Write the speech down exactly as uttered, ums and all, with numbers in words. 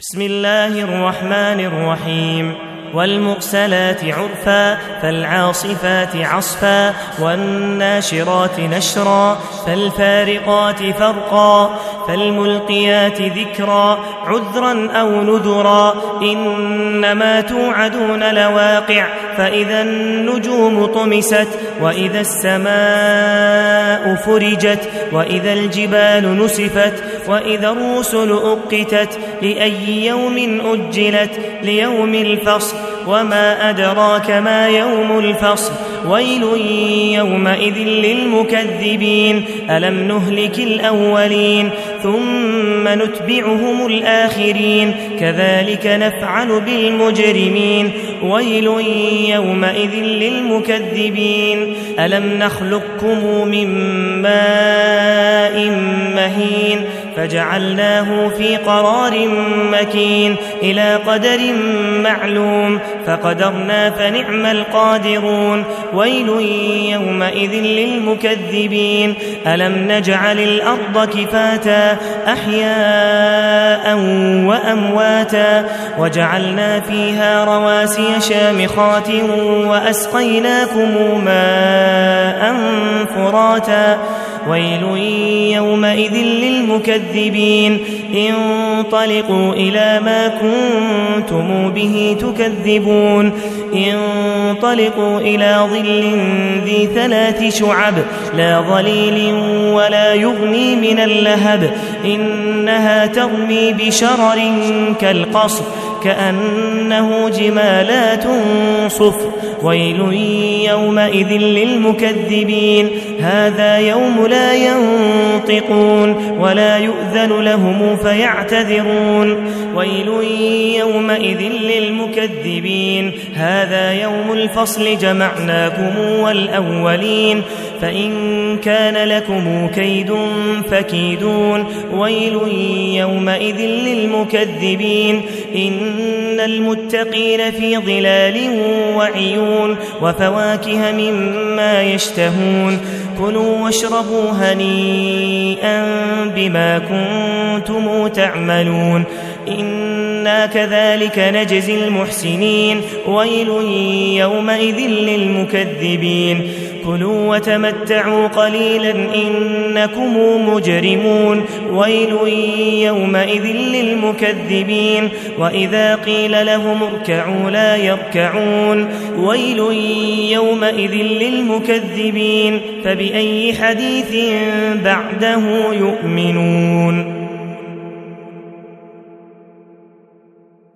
بسم الله الرحمن الرحيم والمرسلات عرفا فالعاصفات عصفا والناشرات نشرا فالفارقات فرقا فالملقيات ذكرا عذرا أو نذرا إنما توعدون لواقع فإذا النجوم طمست وإذا السماء فرجت وإذا الجبال نسفت وإذا الرسل أقتت لأي يوم أجلت ليوم الفصل وما أدراك ما يوم الفصل ويل يومئذ للمكذبين ألم نهلك الأولين ثم نتبعهم الآخرين كذلك نفعل بالمجرمين ويل يومئذ للمكذبين ألم نخلقكم من ماء مهين فجعلناه في قرار مكين إلى قدر معلوم فقدرنا فنعم القادرون ويل يومئذ للمكذبين ألم نجعل الأرض كفاتا أحياء وأمواتا وجعلنا فيها رواسي شامخات وأسقيناكم ماء فراتا ويل يومئذ للمكذبين انطلقوا إلى ما كنتم به تكذبون انطلقوا إلى ظل ذي ثلاث شعب لا ظليل ولا يغني من اللهب إنها ترمي بشرر كالقصر كأنه جمالات صفر ويل يومئذ للمكذبين هذا يوم لا ينطقون ولا يؤذن لهم فيعتذرون ويل يومئذ للمكذبين هذا يوم الفصل جمعناكم والأولين فإن كان لكم كيد فكيدون ويل يومئذ للمكذبين إن المتقين في ظلال وعيون وفواكه مما يشتهون كلوا واشربوا هنيئا بما كنتم تعملون إنا كذلك نجزي المحسنين ويل يومئذ للمكذبين كلوا وتمتعوا قليلا إنكم مجرمون ويل يومئذ للمكذبين وإذا قيل لهم اركعوا لا يركعون ويل يومئذ للمكذبين فبأي حديث بعده يؤمنون.